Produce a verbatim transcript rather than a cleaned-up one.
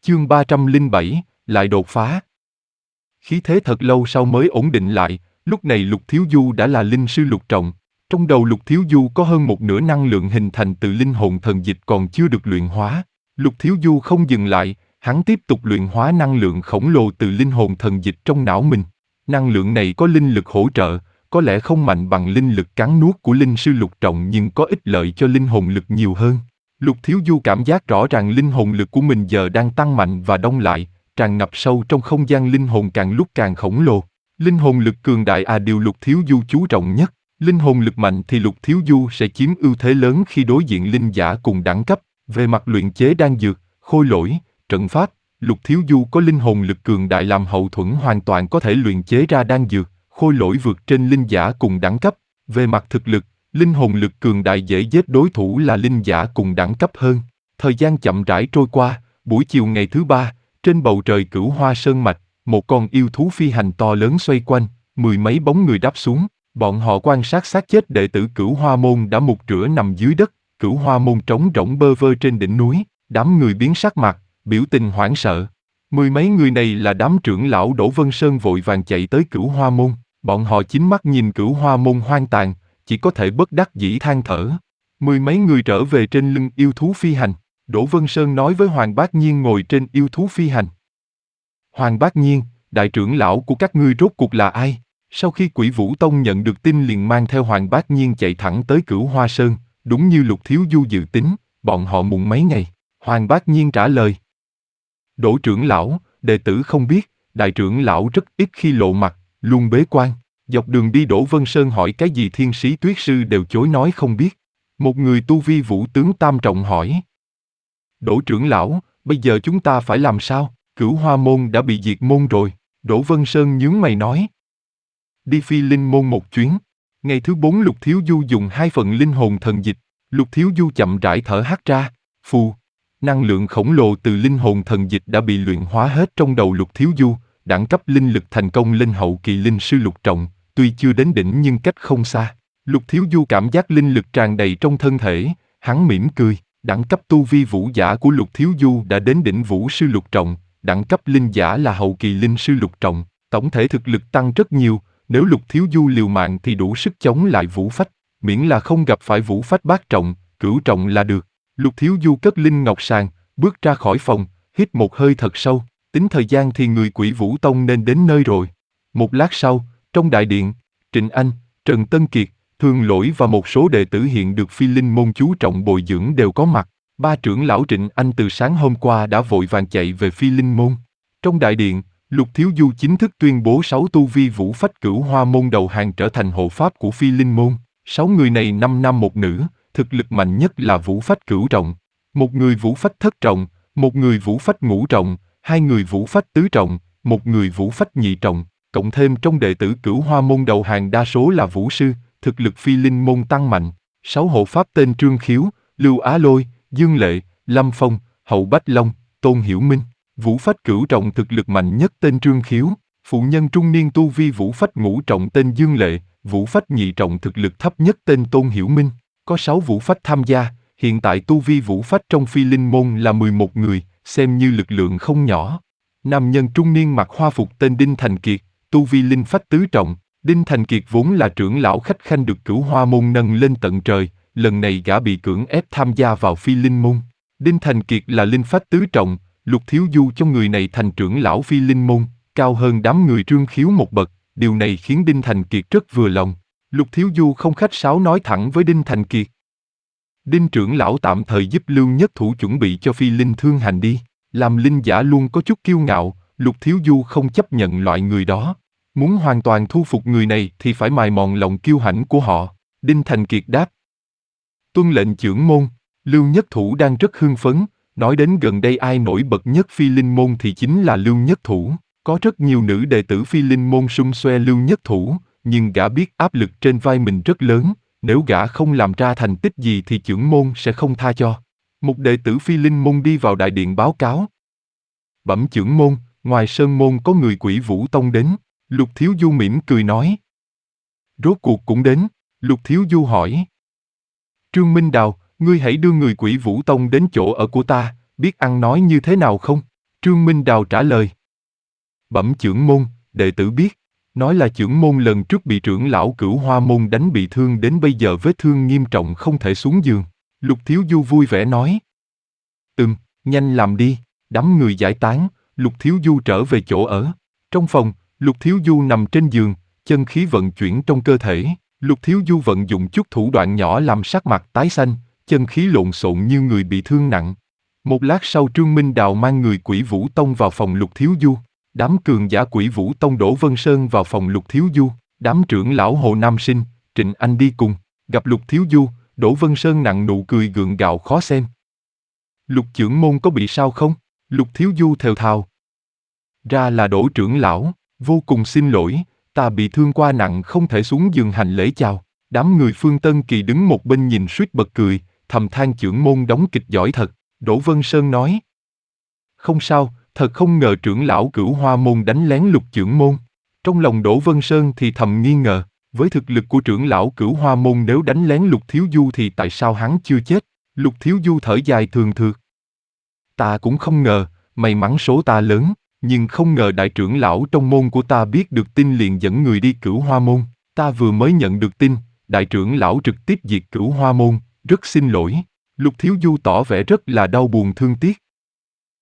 Chương ba trăm lẻ bảy, lại đột phá. Khí thế thật lâu sau mới ổn định lại, lúc này Lục Thiếu Du đã là linh sư lục trọng. Trong đầu Lục Thiếu Du có hơn một nửa năng lượng hình thành từ linh hồn thần dịch còn chưa được luyện hóa. Lục Thiếu Du không dừng lại, hắn tiếp tục luyện hóa năng lượng khổng lồ từ linh hồn thần dịch trong não mình. Năng lượng này có linh lực hỗ trợ, có lẽ không mạnh bằng linh lực cắn nuốt của linh sư lục trọng nhưng có ích lợi cho linh hồn lực nhiều hơn. Lục Thiếu Du cảm giác rõ ràng linh hồn lực của mình giờ đang tăng mạnh và đông lại, tràn ngập sâu trong không gian linh hồn càng lúc càng khổng lồ. Linh hồn lực cường đại à điều Lục Thiếu Du chú trọng nhất. Linh hồn lực mạnh thì Lục Thiếu Du sẽ chiếm ưu thế lớn khi đối diện linh giả cùng đẳng cấp. Về mặt luyện chế đan dược, khôi lỗi, trận pháp, Lục Thiếu Du có linh hồn lực cường đại làm hậu thuẫn hoàn toàn có thể luyện chế ra đan dược, khôi lỗi vượt trên linh giả cùng đẳng cấp. Về mặt thực lực, linh hồn lực cường đại dễ giết đối thủ là linh giả cùng đẳng cấp hơn. Thời gian chậm rãi trôi qua, buổi chiều ngày thứ ba, trên bầu trời Cửu Hoa Sơn Mạch, một con yêu thú phi hành to lớn xoay quanh, mười mấy bóng người đáp xuống. Bọn họ quan sát xác chết đệ tử Cửu Hoa Môn đã mục rửa nằm dưới đất. Cửu Hoa Môn trống rỗng bơ vơ trên đỉnh núi, đám người biến sắc mặt, biểu tình hoảng sợ. Mười mấy người này là đám trưởng lão Đỗ Vân Sơn vội vàng chạy tới Cửu Hoa Môn. Bọn họ chính mắt nhìn Cửu Hoa Môn hoang tàn, chỉ có thể bất đắc dĩ than thở. Mười mấy người trở về trên lưng yêu thú phi hành. Đỗ Vân Sơn nói với Hoàng Bác Nhiên ngồi trên yêu thú phi hành. Hoàng Bác Nhiên, đại trưởng lão của các ngươi rốt cuộc là ai? Sau khi Quỷ Vũ Tông nhận được tin liền mang theo Hoàng Bác Nhiên chạy thẳng tới Cửu Hoa Sơn, đúng như Lục Thiếu Du dự tính, bọn họ muộn mấy ngày. Hoàng Bác Nhiên trả lời. Đỗ trưởng lão, đệ tử không biết, đại trưởng lão rất ít khi lộ mặt, luôn bế quan. Dọc đường đi Đỗ Vân Sơn hỏi cái gì Thiên Sĩ Tuyết Sư đều chối nói không biết. Một người tu vi vũ tướng tam trọng hỏi. Đỗ trưởng lão, bây giờ chúng ta phải làm sao? Cửu Hoa Môn đã bị diệt môn rồi. Đỗ Vân Sơn nhướng mày nói. Đi Phi Linh Môn một chuyến. Ngày thứ bốn Lục Thiếu Du dùng hai phần linh hồn thần dịch. Lục Thiếu Du chậm rãi thở hắt ra. Phù. Năng lượng khổng lồ từ linh hồn thần dịch đã bị luyện hóa hết trong đầu Lục Thiếu Du. Đẳng cấp linh lực thành công lên hậu kỳ linh sư lục trọng. Tuy chưa đến đỉnh nhưng cách không xa. Lục Thiếu Du cảm giác linh lực tràn đầy trong thân thể. Hắn mỉm cười. Đẳng cấp tu vi vũ giả của Lục Thiếu Du đã đến đỉnh vũ sư lục trọng. Đẳng cấp linh giả là hậu kỳ linh sư lục trọng. Tổng thể thực lực tăng rất nhiều. Nếu Lục Thiếu Du liều mạng thì đủ sức chống lại vũ phách. Miễn là không gặp phải vũ phách bát trọng, cửu trọng là được. Lục Thiếu Du cất linh ngọc sàng, bước ra khỏi phòng, hít một hơi thật sâu. Tính thời gian thì người Quỷ Vũ Tông nên đến nơi rồi. Một lát sau, trong đại điện, Trịnh Anh, Trần Tân Kiệt, Thường Lỗi và một số đệ tử hiện được Phi Linh Môn chú trọng bồi dưỡng đều có mặt. Ba trưởng lão Trịnh Anh từ sáng hôm qua đã vội vàng chạy về Phi Linh Môn. Trong đại điện, Lục Thiếu Du chính thức tuyên bố sáu tu vi vũ phách Cửu Hoa Môn đầu hàng trở thành hộ pháp của Phi Linh Môn. Sáu người này năm nam một nữ, thực lực mạnh nhất là vũ phách cửu trọng. Một người vũ phách thất trọng, một người vũ phách ngũ trọng, hai người vũ phách tứ trọng, một người vũ phách nhị trọng. Cộng thêm trong đệ tử Cửu Hoa Môn đầu hàng đa số là vũ sư, thực lực Phi Linh Môn tăng mạnh. Sáu hộ pháp tên Trương Khiếu, Lưu Á Lôi, Dương Lệ, Lâm Phong, Hậu Bách Long, Tôn Hiểu Minh. Vũ phách cửu trọng thực lực mạnh nhất tên Trương Khiếu. Phụ nhân trung niên tu vi vũ phách ngũ trọng tên Dương Lệ. Vũ phách nhị trọng thực lực thấp nhất tên Tôn Hiểu Minh. Có sáu vũ phách tham gia, hiện tại tu vi vũ phách trong Phi Linh Môn là mười một người, xem như lực lượng không nhỏ. Nam nhân trung niên mặc hoa phục tên Đinh Thành Kiệt, tu vi linh phách tứ trọng. Đinh Thành Kiệt vốn là trưởng lão khách khanh được Cửu Hoa Môn nâng lên tận trời, lần này gã bị cưỡng ép tham gia vào Phi Linh Môn. Đinh Thành Kiệt là linh phách tứ trọng, Lục Thiếu Du trong người này thành trưởng lão Phi Linh Môn, cao hơn đám người Trương Khiếu một bậc, điều này khiến Đinh Thành Kiệt rất vừa lòng. Lục Thiếu Du không khách sáo nói thẳng với Đinh Thành Kiệt. Đinh trưởng lão tạm thời giúp Lưu Nhất Thủ chuẩn bị cho Phi Linh Thương hành đi. Làm linh giả luôn có chút kiêu ngạo, Lục Thiếu Du không chấp nhận loại người đó. Muốn hoàn toàn thu phục người này thì phải mài mòn lòng kiêu hãnh của họ. Đinh Thành Kiệt đáp. Tuân lệnh trưởng môn. Lưu Nhất Thủ đang rất hưng phấn, nói đến gần đây ai nổi bật nhất Phi Linh Môn thì chính là Lưu Nhất Thủ. Có rất nhiều nữ đệ tử Phi Linh Môn xung xoe Lưu Nhất Thủ, nhưng gã biết áp lực trên vai mình rất lớn, nếu gã không làm ra thành tích gì thì trưởng môn sẽ không tha cho. Một đệ tử Phi Linh Môn đi vào đại điện báo cáo. Bẩm trưởng môn, ngoài Sơn Môn có người Quỷ Vũ Tông đến. Lục Thiếu Du mỉm cười nói. Rốt cuộc cũng đến. Lục Thiếu Du hỏi. Trương Minh Đào, ngươi hãy đưa người Quỷ Vũ Tông đến chỗ ở của ta, biết ăn nói như thế nào không? Trương Minh Đào trả lời. Bẩm chưởng môn, đệ tử biết. Nói là chưởng môn lần trước bị trưởng lão Cửu Hoa môn đánh bị thương đến bây giờ vết thương nghiêm trọng không thể xuống giường. Lục Thiếu Du vui vẻ nói. Ừm, nhanh làm đi. Đám người giải tán, Lục Thiếu Du trở về chỗ ở. Trong phòng, Lục Thiếu Du nằm trên giường, chân khí vận chuyển trong cơ thể. Lục Thiếu Du vận dụng chút thủ đoạn nhỏ làm sắc mặt tái xanh, chân khí lộn xộn như người bị thương nặng. Một lát sau Trương Minh Đào mang người Quỷ Vũ Tông vào phòng Lục Thiếu Du. Đám cường giả Quỷ Vũ Tông Đỗ Vân Sơn vào phòng Lục Thiếu Du. Đám trưởng lão Hồ Nam Sinh, Trịnh Anh đi cùng. Gặp Lục Thiếu Du, Đỗ Vân Sơn nặng nụ cười gượng gạo khó xem. Lục trưởng môn có bị sao không? Lục Thiếu Du thều thào. Ra là Đỗ trưởng lão, vô cùng xin lỗi, ta bị thương qua nặng không thể xuống giường hành lễ chào. Đám người Phương Tân Kỳ đứng một bên nhìn suýt bật cười, thầm than trưởng môn đóng kịch giỏi thật. Đỗ Vân Sơn nói. Không sao, thật không ngờ trưởng lão Cửu Hoa môn đánh lén Lục trưởng môn. Trong lòng Đỗ Vân Sơn thì thầm nghi ngờ, với thực lực của trưởng lão Cửu Hoa môn nếu đánh lén Lục Thiếu Du thì tại sao hắn chưa chết? Lục Thiếu Du thở dài thường thượt. Ta cũng không ngờ, may mắn số ta lớn, nhưng không ngờ đại trưởng lão trong môn của ta biết được tin liền dẫn người đi Cửu Hoa môn. Ta vừa mới nhận được tin, đại trưởng lão trực tiếp diệt Cửu Hoa môn, rất xin lỗi. Lục Thiếu Du tỏ vẻ rất là đau buồn thương tiếc.